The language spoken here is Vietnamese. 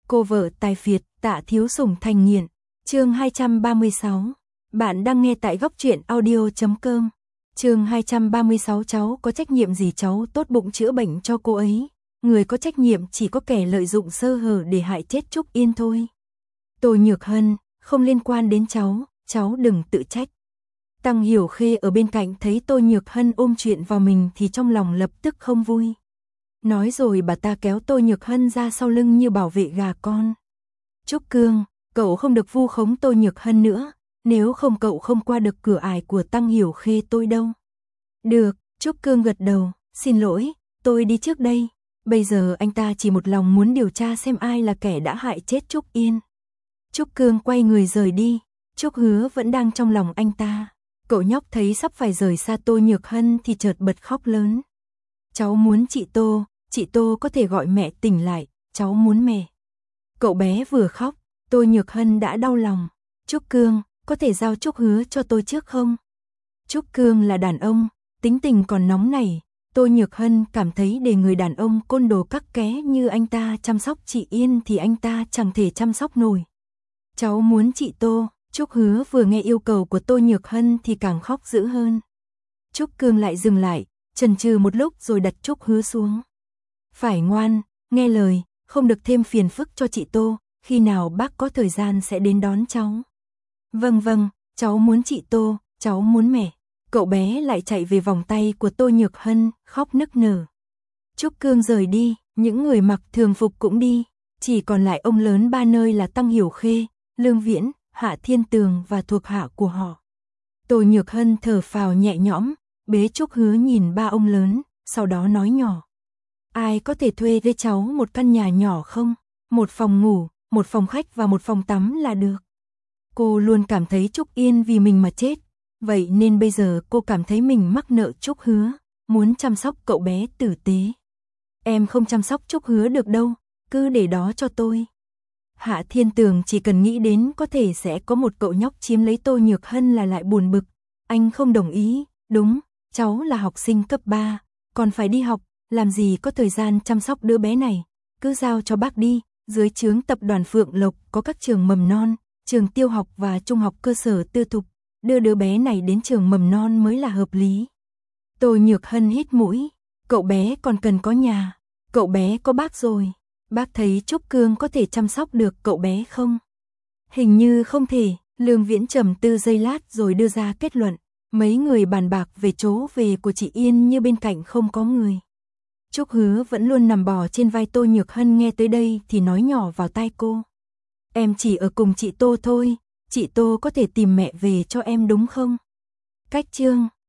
Cô vợ tài phiệt, Tạ Thiếu Sủng thành nghiện. Chương 236. Bạn đang nghe tại góc truyện audio.com. Chương 236. Cháu có trách nhiệm gì? Cháu tốt bụng chữa bệnh cho cô ấy. Người có trách nhiệm chỉ có kẻ lợi dụng sơ hở để hại chết Trúc Yên thôi. Tô Nhược Hân, không liên quan đến cháu đừng tự trách. Tăng Hiểu Khê ở bên cạnh thấy Tô Nhược Hân ôm chuyện vào mình thì trong lòng lập tức không vui. Nói rồi bà ta kéo Tô Nhược Hân ra sau lưng như bảo vệ gà con. Trúc Cương, cậu không được vu khống Tô Nhược Hân nữa, nếu không cậu không qua được cửa ải của Tăng Hiểu Khê tôi đâu. Được, Trúc Cương gật đầu, xin lỗi, tôi đi trước đây. Bây giờ anh ta chỉ một lòng muốn điều tra xem ai là kẻ đã hại chết Trúc Yên. Trúc Cương quay người rời đi, Trúc Hứa vẫn đang trong lòng anh ta. Cậu nhóc thấy sắp phải rời xa Tô Nhược Hân thì chợt bật khóc lớn. Cháu muốn chị Tô có thể gọi mẹ tỉnh lại, cháu muốn mẹ. Cậu bé vừa khóc, Tô Nhược Hân đã đau lòng. Trúc Cương, có thể giao Trúc Hứa cho tôi trước không? Trúc Cương là đàn ông, tính tình còn nóng nảy. Tô Nhược Hân cảm thấy để người đàn ông côn đồ cắc ké như anh ta chăm sóc chị Yên thì anh ta chẳng thể chăm sóc nổi. Cháu muốn chị Tô. Trúc Hứa vừa nghe yêu cầu của Tô Nhược Hân thì càng khóc dữ hơn. Trúc Cương lại dừng lại, chần chừ một lúc rồi đặt Trúc Hứa xuống. Phải ngoan, nghe lời, không được thêm phiền phức cho chị Tô, khi nào bác có thời gian sẽ đến đón cháu. Vâng, cháu muốn chị Tô, cháu muốn mẹ. Cậu bé lại chạy về vòng tay của Tô Nhược Hân, khóc nức nở. Trúc Cương rời đi, những người mặc thường phục cũng đi, chỉ còn lại ông lớn ba nơi là Tăng Hiểu Khê, Lương Viễn, Hạ Thiên Tường và thuộc hạ của họ. Tô Nhược Hân thở phào nhẹ nhõm, bế Trúc Hứa nhìn ba ông lớn, sau đó nói nhỏ. Ai có thể thuê với cháu một căn nhà nhỏ không? Một phòng ngủ, một phòng khách và một phòng tắm là được. Cô luôn cảm thấy Trúc Yên vì mình mà chết, vậy nên bây giờ cô cảm thấy mình mắc nợ Trúc Hứa, muốn chăm sóc cậu bé tử tế. Em không chăm sóc Trúc Hứa được đâu, cứ để đó cho tôi. Hạ Thiên Tường chỉ cần nghĩ đến có thể sẽ có một cậu nhóc chiếm lấy Tô Nhược Hân là lại buồn bực. Anh không đồng ý, đúng, cháu là học sinh cấp 3, còn phải đi học, làm gì có thời gian chăm sóc đứa bé này, cứ giao cho bác đi. Dưới trướng tập đoàn Phượng Lộc có các trường mầm non, trường tiêu học và trung học cơ sở tư thục, đưa đứa bé này đến trường mầm non mới là hợp lý. Tô Nhược Hân hít mũi, cậu bé còn cần có nhà, cậu bé có bác rồi. Bác thấy Trúc Cương có thể chăm sóc được cậu bé không? Hình như không thể. Lương Viễn trầm tư giây lát rồi đưa ra kết luận. Mấy người bàn bạc về chỗ về của chị Yên như bên cạnh không có người. Trúc Hứa vẫn luôn nằm bò trên vai Tô Nhược Hân, nghe tới đây thì nói nhỏ vào tai cô. Em chỉ ở cùng chị Tô thôi, chị Tô có thể tìm mẹ về cho em đúng không? Cách chương